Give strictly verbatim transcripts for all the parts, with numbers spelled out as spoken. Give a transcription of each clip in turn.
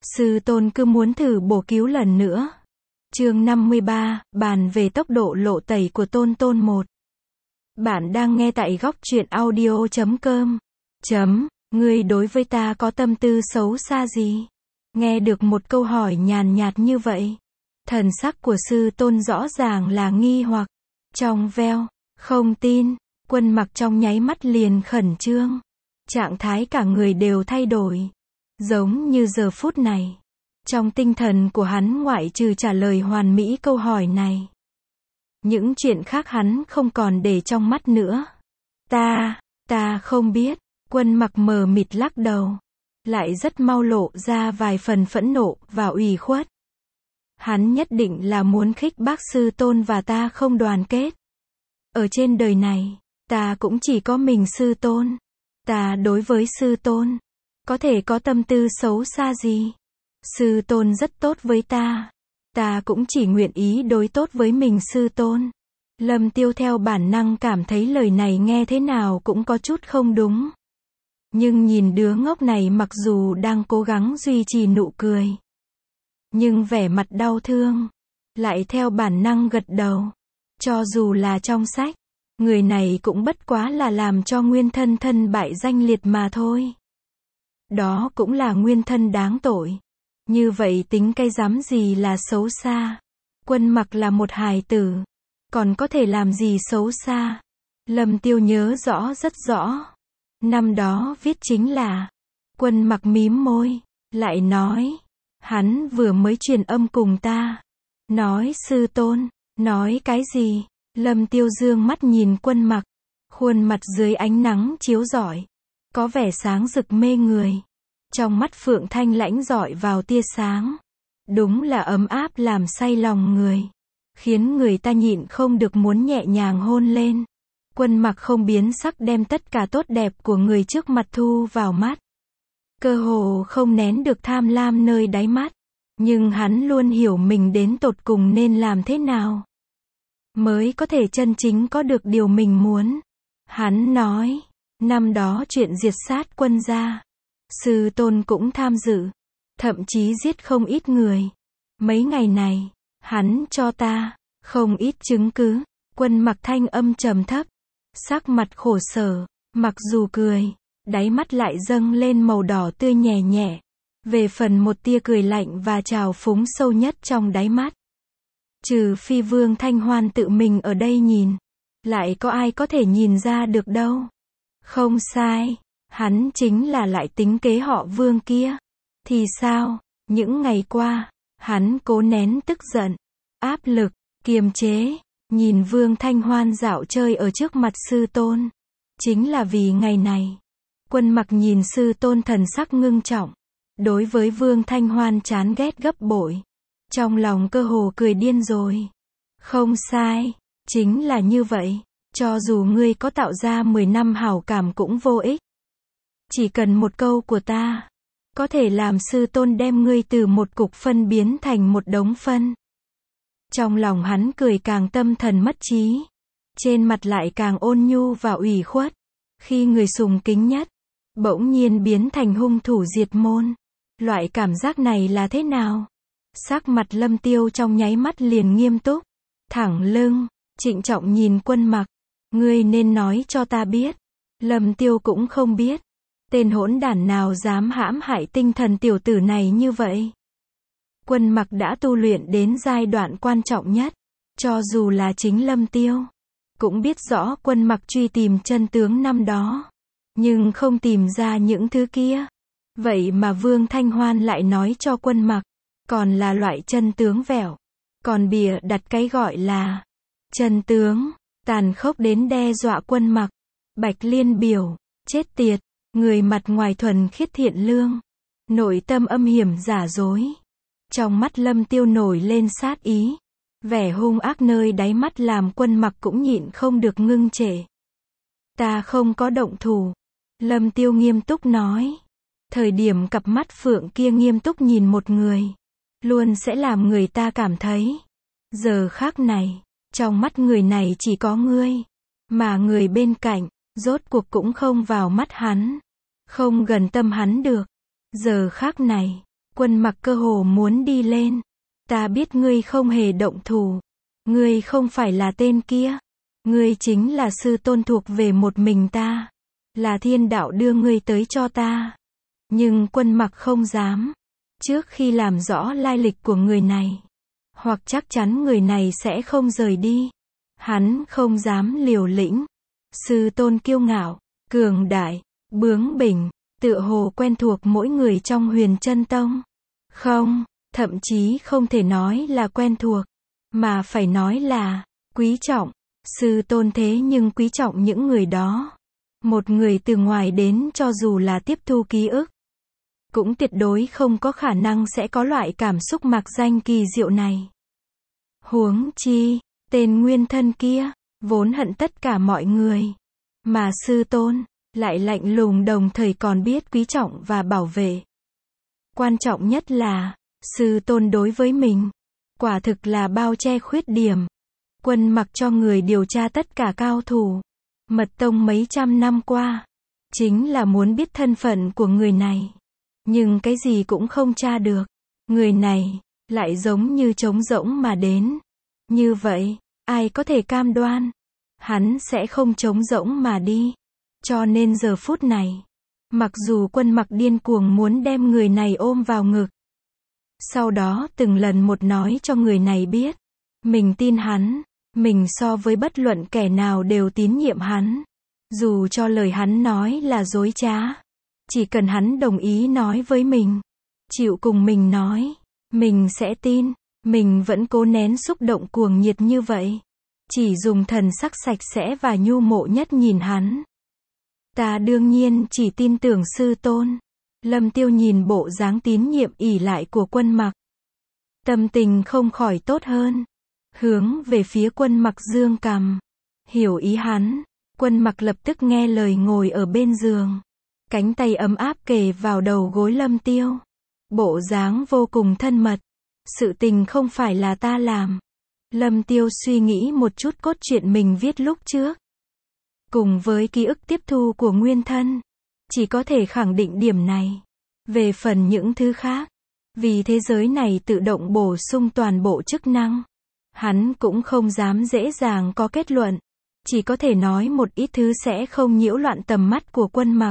Sư tôn cứ muốn thử bổ cứu lần nữa. Chương năm mươi ba, bàn về tốc độ lộ tẩy của Tôn Tôn một. Bạn đang nghe tại góc truyện audio chấm com. Chấm, ngươi đối với ta có tâm tư xấu xa gì? Nghe được một câu hỏi nhàn nhạt như vậy, thần sắc của sư tôn rõ ràng là nghi hoặc, trong veo, không tin. Quân Mặc trong nháy mắt liền khẩn trương. Trạng thái cả người đều thay đổi. Giống như giờ phút này, trong tinh thần của hắn ngoại trừ trả lời hoàn mỹ câu hỏi này, những chuyện khác hắn không còn để trong mắt nữa. Ta, ta không biết. Quân Mặc mờ mịt lắc đầu, lại rất mau lộ ra vài phần phẫn nộ và ủy khuất. Hắn nhất định là muốn khích bác sư tôn và ta không đoàn kết. Ở trên đời này, ta cũng chỉ có mình sư tôn. Ta đối với sư tôn, có thể có tâm tư xấu xa gì? Sư tôn rất tốt với ta. Ta cũng chỉ nguyện ý đối tốt với mình sư tôn. Lâm Tiêu theo bản năng cảm thấy lời này nghe thế nào cũng có chút không đúng. Nhưng nhìn đứa ngốc này mặc dù đang cố gắng duy trì nụ cười, nhưng vẻ mặt đau thương, lại theo bản năng gật đầu. Cho dù là trong sách, người này cũng bất quá là làm cho nguyên thân thân bại danh liệt mà thôi. Đó cũng là nguyên thân đáng tội. Như vậy tính cái dám gì là xấu xa? Quân Mặc là một hài tử, còn có thể làm gì xấu xa? Lâm Tiêu nhớ rõ rất rõ. Năm đó viết chính là. Quân Mặc mím môi, lại nói, hắn vừa mới truyền âm cùng ta. Nói sư tôn, nói cái gì? Lâm Tiêu dương mắt nhìn Quân Mặc, khuôn mặt dưới ánh nắng chiếu rọi, có vẻ sáng rực mê người. Trong mắt Phượng Thanh lãnh rọi vào tia sáng, đúng là ấm áp làm say lòng người, khiến người ta nhịn không được muốn nhẹ nhàng hôn lên. Quân Mặc không biến sắc đem tất cả tốt đẹp của người trước mặt thu vào mắt, cơ hồ không nén được tham lam nơi đáy mắt. Nhưng hắn luôn hiểu mình đến tột cùng nên làm thế nào mới có thể chân chính có được điều mình muốn. Hắn nói, năm đó chuyện diệt sát quân gia, sư tôn cũng tham dự, thậm chí giết không ít người. Mấy ngày này, hắn cho ta không ít chứng cứ. Quân Mặc thanh âm trầm thấp, sắc mặt khổ sở, mặc dù cười, đáy mắt lại dâng lên màu đỏ tươi nhẹ nhẹ. Về phần một tia cười lạnh và trào phúng sâu nhất trong đáy mắt, trừ phi Vương Thanh Hoan tự mình ở đây nhìn, lại có ai có thể nhìn ra được đâu. Không sai, hắn chính là lại tính kế họ Vương kia. Thì sao? Những ngày qua, hắn cố nén tức giận, áp lực, kiềm chế, nhìn Vương Thanh Hoan dạo chơi ở trước mặt sư tôn. Chính là vì ngày này. Quân Mặc nhìn sư tôn thần sắc ngưng trọng, đối với Vương Thanh Hoan chán ghét gấp bội. Trong lòng cơ hồ cười điên rồi. Không sai, chính là như vậy. Cho dù ngươi có tạo ra mười năm hảo cảm cũng vô ích. Chỉ cần một câu của ta, có thể làm sư tôn đem ngươi từ một cục phân biến thành một đống phân. Trong lòng hắn cười càng tâm thần mất trí, trên mặt lại càng ôn nhu và ủy khuất. Khi người sùng kính nhất, bỗng nhiên biến thành hung thủ diệt môn. Loại cảm giác này là thế nào? Sắc mặt Lâm Tiêu trong nháy mắt liền nghiêm túc, thẳng lưng, trịnh trọng nhìn Quân Mặc. Ngươi nên nói cho ta biết. Lâm Tiêu cũng không biết, tên hỗn đản nào dám hãm hại tinh thần tiểu tử này như vậy. Quân Mặc đã tu luyện đến giai đoạn quan trọng nhất, cho dù là chính Lâm Tiêu cũng biết rõ Quân Mặc truy tìm chân tướng năm đó, nhưng không tìm ra những thứ kia. Vậy mà Vương Thanh Hoan lại nói cho Quân Mặc, còn là loại chân tướng vẻo, còn bịa đặt cái gọi là chân tướng, tàn khốc đến đe dọa Quân Mặc. Bạch Liên biểu, chết tiệt, người mặt ngoài thuần khiết thiện lương, nội tâm âm hiểm giả dối. Trong mắt Lâm Tiêu nổi lên sát ý, vẻ hung ác nơi đáy mắt làm Quân Mặc cũng nhịn không được ngưng trệ. Ta không có động thủ. Lâm Tiêu nghiêm túc nói. Thời điểm cặp mắt phượng kia nghiêm túc nhìn một người, luôn sẽ làm người ta cảm thấy, giờ khắc này, trong mắt người này chỉ có ngươi, mà người bên cạnh, rốt cuộc cũng không vào mắt hắn, không gần tâm hắn được. Giờ khắc này, Quân Mặc cơ hồ muốn đi lên. Ta biết ngươi không hề động thủ. Ngươi không phải là tên kia. Ngươi chính là sư tôn thuộc về một mình ta. Là thiên đạo đưa ngươi tới cho ta. Nhưng Quân Mặc không dám. Trước khi làm rõ lai lịch của người này, hoặc chắc chắn người này sẽ không rời đi, hắn không dám liều lĩnh. Sư tôn kiêu ngạo, cường đại, bướng bỉnh, tựa hồ quen thuộc mỗi người trong Huyền Chân Tông. Không, thậm chí không thể nói là quen thuộc, mà phải nói là quý trọng. Sư tôn thế nhưng quý trọng những người đó. Một người từ ngoài đến cho dù là tiếp thu ký ức, cũng tuyệt đối không có khả năng sẽ có loại cảm xúc mạc danh kỳ diệu này. Huống chi, tên nguyên thân kia, vốn hận tất cả mọi người. Mà sư tôn, lại lạnh lùng đồng thời còn biết quý trọng và bảo vệ. Quan trọng nhất là, sư tôn đối với mình, quả thực là bao che khuyết điểm. Quân Mặc cho người điều tra tất cả cao thủ mật tông mấy trăm năm qua, chính là muốn biết thân phận của người này. Nhưng cái gì cũng không tra được. Người này, lại giống như trống rỗng mà đến. Như vậy, ai có thể cam đoan, hắn sẽ không trống rỗng mà đi. Cho nên giờ phút này, mặc dù Quân Mặc điên cuồng muốn đem người này ôm vào ngực, sau đó từng lần một nói cho người này biết, mình tin hắn, mình so với bất luận kẻ nào đều tín nhiệm hắn. Dù cho lời hắn nói là dối trá, chỉ cần hắn đồng ý nói với mình, chịu cùng mình nói, mình sẽ tin. Mình vẫn cố nén xúc động cuồng nhiệt như vậy, chỉ dùng thần sắc sạch sẽ và nhu mộ nhất nhìn hắn. Ta đương nhiên chỉ tin tưởng sư tôn. Lâm Tiêu nhìn bộ dáng tín nhiệm ỷ lại của Quân Mặc, tâm tình không khỏi tốt hơn, hướng về phía Quân Mặc dương cằm. Hiểu ý hắn, Quân Mặc lập tức nghe lời ngồi ở bên giường, cánh tay ấm áp kề vào đầu gối Lâm Tiêu, bộ dáng vô cùng thân mật. Sự tình không phải là ta làm. Lâm Tiêu suy nghĩ một chút cốt truyện mình viết lúc trước, cùng với ký ức tiếp thu của nguyên thân, chỉ có thể khẳng định điểm này. Về phần những thứ khác, vì thế giới này tự động bổ sung toàn bộ chức năng, hắn cũng không dám dễ dàng có kết luận, chỉ có thể nói một ít thứ sẽ không nhiễu loạn tầm mắt của Quân Mặc.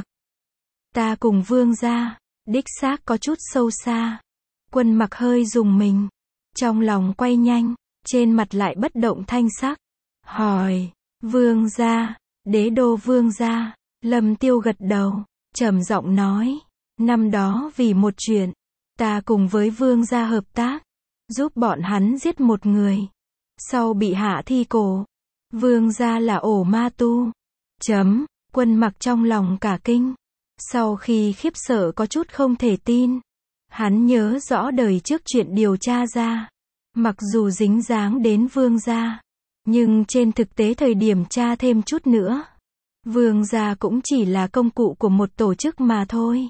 Ta cùng Vương gia, đích xác có chút sâu xa. Quân Mặc hơi rùng mình, trong lòng quay nhanh, trên mặt lại bất động thanh sắc. Hỏi, Vương gia, Đế đô Vương gia. Lâm Tiêu gật đầu, trầm giọng nói, năm đó vì một chuyện, ta cùng với Vương gia hợp tác, giúp bọn hắn giết một người, sau bị hạ thi cổ. Vương gia là ổ ma tu. Chấm, Quân Mặc trong lòng cả kinh. Sau khi khiếp sợ có chút không thể tin, hắn nhớ rõ đời trước chuyện điều tra ra, mặc dù dính dáng đến Vương gia, nhưng trên thực tế thời điểm tra thêm chút nữa, Vương gia cũng chỉ là công cụ của một tổ chức mà thôi.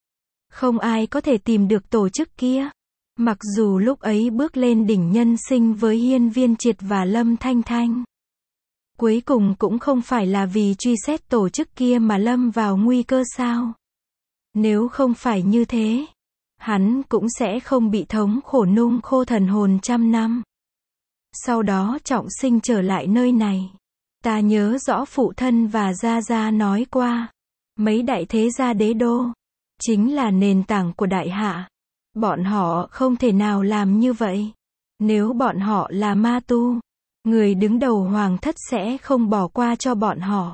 Không ai có thể tìm được tổ chức kia. Mặc dù lúc ấy bước lên đỉnh nhân sinh với Hiên Viên Triệt và Lâm Thanh Thanh, cuối cùng cũng không phải là vì truy xét tổ chức kia mà lâm vào nguy cơ sao? Nếu không phải như thế, hắn cũng sẽ không bị thống khổ nung khô thần hồn trăm năm. Sau đó trọng sinh trở lại nơi này. Ta nhớ rõ phụ thân và gia gia nói qua, mấy đại thế gia đế đô, chính là nền tảng của đại hạ. Bọn họ không thể nào làm như vậy. Nếu bọn họ là ma tu, người đứng đầu hoàng thất sẽ không bỏ qua cho bọn họ.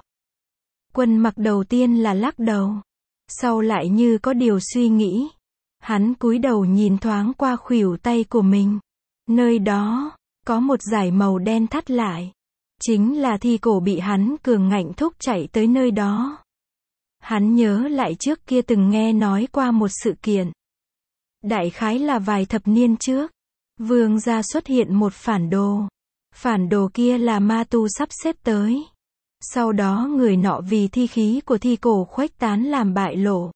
Quân Mặc đầu tiên là lắc đầu, sau lại như có điều suy nghĩ. Hắn cúi đầu nhìn thoáng qua khuỷu tay của mình. Nơi đó, có một dải màu đen thắt lại. Chính là thi cổ bị hắn cường ngạnh thúc chạy tới nơi đó. Hắn nhớ lại trước kia từng nghe nói qua một sự kiện. Đại khái là vài thập niên trước, Vương gia xuất hiện một phản đồ. Phản đồ kia là ma tu sắp xếp tới. Sau đó người nọ vì thi khí của thi cổ khuếch tán làm bại lộ.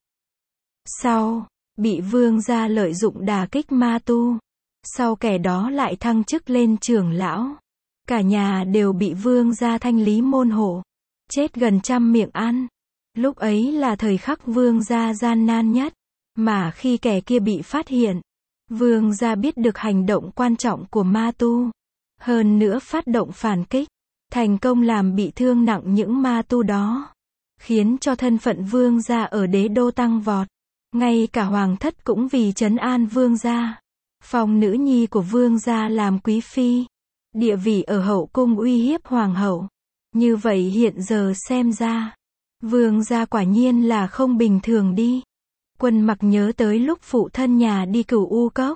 Sau, bị Vương gia lợi dụng đả kích ma tu. Sau kẻ đó lại thăng chức lên trưởng lão. Cả nhà đều bị Vương gia thanh lý môn hộ. Chết gần trăm miệng ăn. Lúc ấy là thời khắc Vương gia gian nan nhất. Mà khi kẻ kia bị phát hiện, vương gia biết được hành động quan trọng của ma tu. Hơn nữa phát động phản kích, thành công làm bị thương nặng những ma tu đó. Khiến cho thân phận vương gia ở đế đô tăng vọt. Ngay cả hoàng thất cũng vì trấn an vương gia. Phong nữ nhi của vương gia làm quý phi. Địa vị ở hậu cung uy hiếp hoàng hậu. Như vậy hiện giờ xem ra, vương gia quả nhiên là không bình thường đi. Quân Mặc nhớ tới lúc phụ thân nhà đi Cửu U Cốc.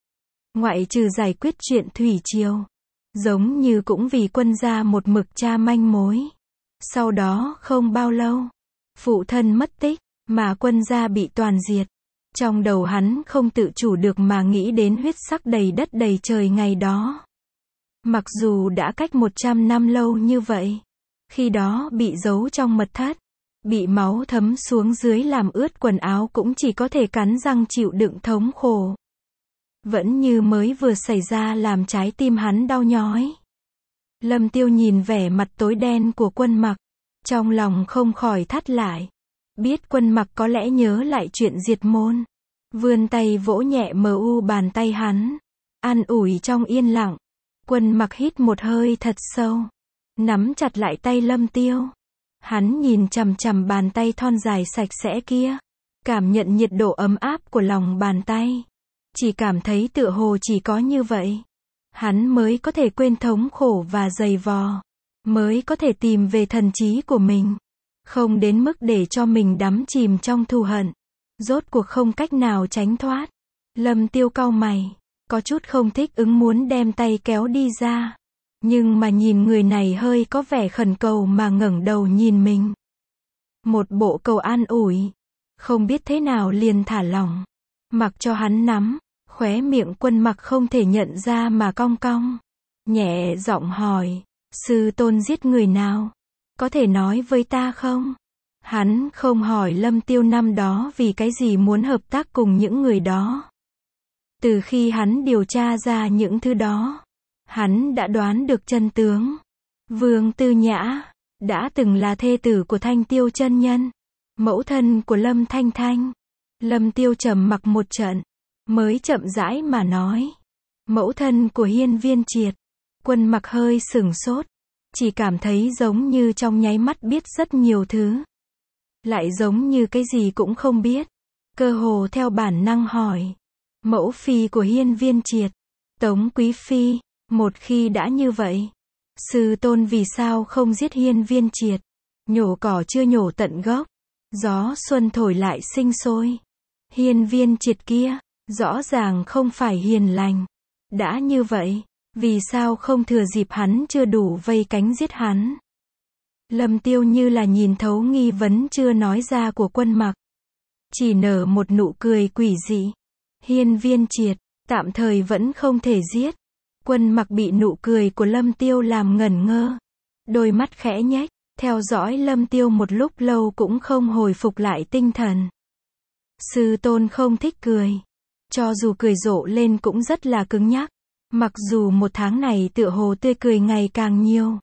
Ngoại trừ giải quyết chuyện thủy triều, giống như cũng vì quân gia một mực tra manh mối. Sau đó không bao lâu, phụ thân mất tích, mà quân gia bị toàn diệt. Trong đầu hắn không tự chủ được mà nghĩ đến huyết sắc đầy đất đầy trời ngày đó. Mặc dù đã cách một trăm năm lâu như vậy, khi đó bị giấu trong mật thất, bị máu thấm xuống dưới làm ướt quần áo cũng chỉ có thể cắn răng chịu đựng thống khổ. Vẫn như mới vừa xảy ra làm trái tim hắn đau nhói. Lâm Tiêu nhìn vẻ mặt tối đen của Quân Mặc, trong lòng không khỏi thắt lại. Biết Quân Mặc có lẽ nhớ lại chuyện diệt môn. Vươn tay vỗ nhẹ mờ u bàn tay hắn. An ủi trong yên lặng. Quân Mặc hít một hơi thật sâu. Nắm chặt lại tay Lâm Tiêu. Hắn nhìn chằm chằm bàn tay thon dài sạch sẽ kia. Cảm nhận nhiệt độ ấm áp của lòng bàn tay. Chỉ cảm thấy tựa hồ chỉ có như vậy, hắn mới có thể quên thống khổ và dày vò. Mới có thể tìm về thần trí của mình. Không đến mức để cho mình đắm chìm trong thù hận. Rốt cuộc không cách nào tránh thoát. Lâm Tiêu cau mày. Có chút không thích ứng muốn đem tay kéo đi ra. Nhưng mà nhìn người này hơi có vẻ khẩn cầu mà ngẩng đầu nhìn mình. Một bộ cầu an ủi. Không biết thế nào liền thả lỏng. Mặc cho hắn nắm. Khóe miệng Quân Mặc không thể nhận ra mà cong cong. Nhẹ giọng hỏi. Sư tôn giết người nào? Có thể nói với ta không? Hắn không hỏi Lâm Tiêu năm đó vì cái gì muốn hợp tác cùng những người đó. Từ khi hắn điều tra ra những thứ đó, hắn đã đoán được chân tướng. Vương Tư Nhã đã từng là thê tử của Thanh Tiêu chân nhân, mẫu thân của Lâm Thanh Thanh. Lâm Tiêu trầm mặc một trận, mới chậm rãi mà nói. Mẫu thân của Hiên Viên Triệt. Quân Mặc hơi sửng sốt, chỉ cảm thấy giống như trong nháy mắt biết rất nhiều thứ. Lại giống như cái gì cũng không biết. Cơ hồ theo bản năng hỏi. Mẫu phi của Hiên Viên Triệt, Tống Quý Phi, một khi đã như vậy, sư tôn vì sao không giết Hiên Viên Triệt? Nhổ cỏ chưa nhổ tận gốc, gió xuân thổi lại sinh sôi. Hiên Viên Triệt kia, rõ ràng không phải hiền lành. Đã như vậy, vì sao không thừa dịp hắn chưa đủ vây cánh giết hắn? Lâm Tiêu như là nhìn thấu nghi vấn chưa nói ra của Quân Mặc. Chỉ nở một nụ cười quỷ dị. Hiên Viên Triệt, tạm thời vẫn không thể giết. Quân Mặc bị nụ cười của Lâm Tiêu làm ngẩn ngơ. Đôi mắt khẽ nhếch, theo dõi Lâm Tiêu một lúc lâu cũng không hồi phục lại tinh thần. Sư tôn không thích cười. Cho dù cười rộ lên cũng rất là cứng nhắc. Mặc dù một tháng này tựa hồ tươi cười ngày càng nhiều.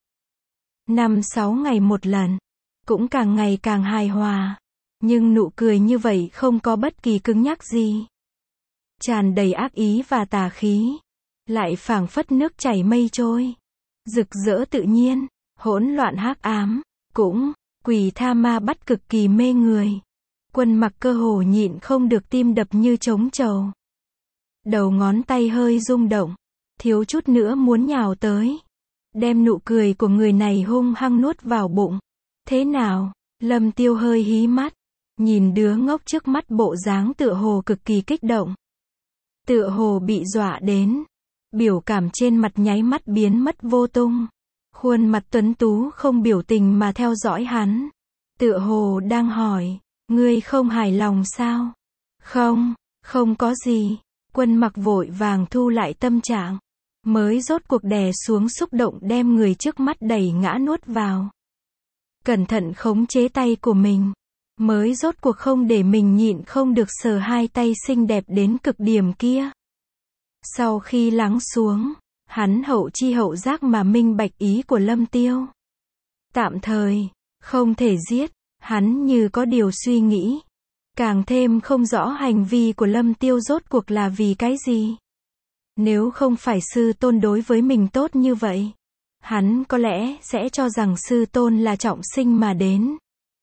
Năm sáu ngày một lần. Cũng càng ngày càng hài hòa. Nhưng nụ cười như vậy không có bất kỳ cứng nhắc gì. Tràn đầy ác ý và tà khí. Lại phảng phất nước chảy mây trôi. Rực rỡ tự nhiên. Hỗn loạn hắc ám. Cũng, quỷ tha ma bắt cực kỳ mê người. Quân Mặc cơ hồ nhịn không được tim đập như trống trầu. Đầu ngón tay hơi rung động. Thiếu chút nữa muốn nhào tới. Đem nụ cười của người này hung hăng nuốt vào bụng. Thế nào? Lâm Tiêu hơi hí mắt. Nhìn đứa ngốc trước mắt bộ dáng tựa hồ cực kỳ kích động. Tựa hồ bị dọa đến. Biểu cảm trên mặt nháy mắt biến mất vô tung. Khuôn mặt tuấn tú không biểu tình mà theo dõi hắn. Tựa hồ đang hỏi. Ngươi không hài lòng sao? Không, không có gì. Quân Mặc vội vàng thu lại tâm trạng. Mới rốt cuộc đè xuống xúc động đem người trước mắt đẩy ngã nuốt vào. Cẩn thận khống chế tay của mình. Mới rốt cuộc không để mình nhịn không được sờ hai tay xinh đẹp đến cực điểm kia. Sau khi lắng xuống, hắn hậu chi hậu giác mà minh bạch ý của Lâm Tiêu. Tạm thời, không thể giết, hắn như có điều suy nghĩ. Càng thêm không rõ hành vi của Lâm Tiêu rốt cuộc là vì cái gì. Nếu không phải sư tôn đối với mình tốt như vậy, hắn có lẽ sẽ cho rằng sư tôn là trọng sinh mà đến.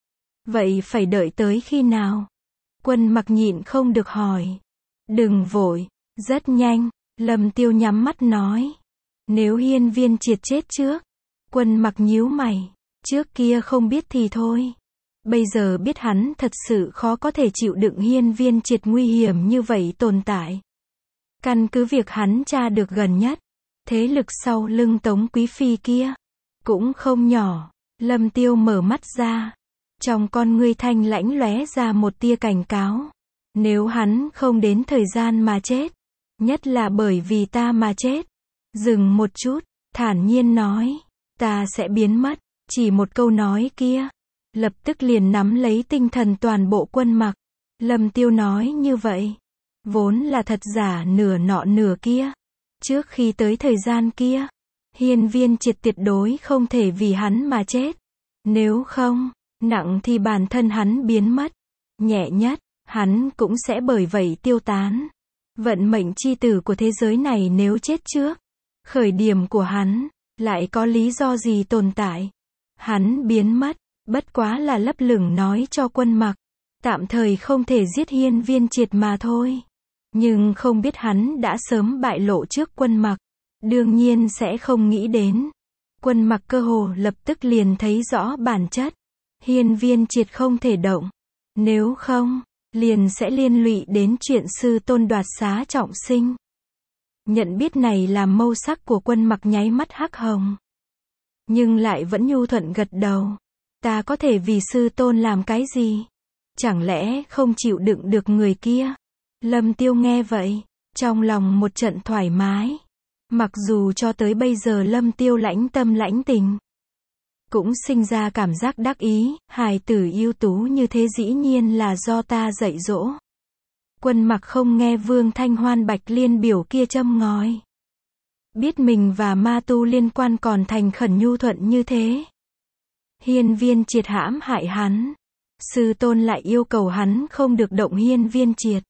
Vậy phải đợi tới khi nào? Quân Mặc nhịn không được hỏi. Đừng vội, rất nhanh, Lâm Tiêu nhắm mắt nói. Nếu Hiên Viên Triệt chết trước. Quân Mặc nhíu mày. Trước kia không biết thì thôi. Bây giờ biết hắn thật sự khó có thể chịu đựng Hiên Viên Triệt nguy hiểm như vậy tồn tại. Căn cứ việc hắn tra được gần nhất, thế lực sau lưng Tống Quý Phi kia cũng không nhỏ. Lâm Tiêu mở mắt ra, trong con ngươi thanh lãnh lóe ra một tia cảnh cáo. Nếu hắn không đến thời gian mà chết, nhất là bởi vì ta mà chết. Dừng một chút, thản nhiên nói, ta sẽ biến mất. Chỉ một câu nói kia, lập tức liền nắm lấy tinh thần toàn bộ Quân Mặc. Lâm Tiêu nói như vậy, vốn là thật giả nửa nọ nửa kia. Trước khi tới thời gian kia, Hiên Viên Triệt tuyệt đối không thể vì hắn mà chết. Nếu không, nặng thì bản thân hắn biến mất. Nhẹ nhất, hắn cũng sẽ bởi vậy tiêu tán. Vận mệnh chi tử của thế giới này nếu chết trước, khởi điểm của hắn, lại có lý do gì tồn tại? Hắn biến mất, bất quá là lấp lửng nói cho Quân Mặc. Tạm thời không thể giết Hiên Viên Triệt mà thôi. Nhưng không biết hắn đã sớm bại lộ trước Quân Mặc. Đương nhiên sẽ không nghĩ đến. Quân Mặc cơ hồ lập tức liền thấy rõ bản chất. Hiên Viên Triệt không thể động. Nếu không, liền sẽ liên lụy đến chuyện sư tôn đoạt xá trọng sinh. Nhận biết này làm mâu sắc của Quân Mặc nháy mắt hắc hồng. Nhưng lại vẫn nhu thuận gật đầu. Ta có thể vì sư tôn làm cái gì? Chẳng lẽ không chịu đựng được người kia? Lâm Tiêu nghe vậy, trong lòng một trận thoải mái. Mặc dù cho tới bây giờ Lâm Tiêu lãnh tâm lãnh tình, cũng sinh ra cảm giác đắc ý, hài tử ưu tú như thế dĩ nhiên là do ta dạy dỗ. Quân Mặc không nghe Vương Thanh Hoan Bạch Liên biểu kia châm ngòi. Biết mình và ma tu liên quan còn thành khẩn nhu thuận như thế. Hiên Viên Triệt hãm hại hắn. Sư tôn lại yêu cầu hắn không được động Hiên Viên Triệt.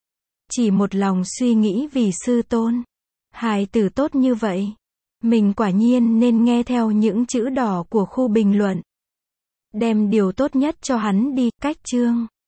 Chỉ một lòng suy nghĩ vì sư tôn. Hài tử tốt như vậy. Mình quả nhiên nên nghe theo những chữ đỏ của khu bình luận. Đem điều tốt nhất cho hắn đi, cách chương.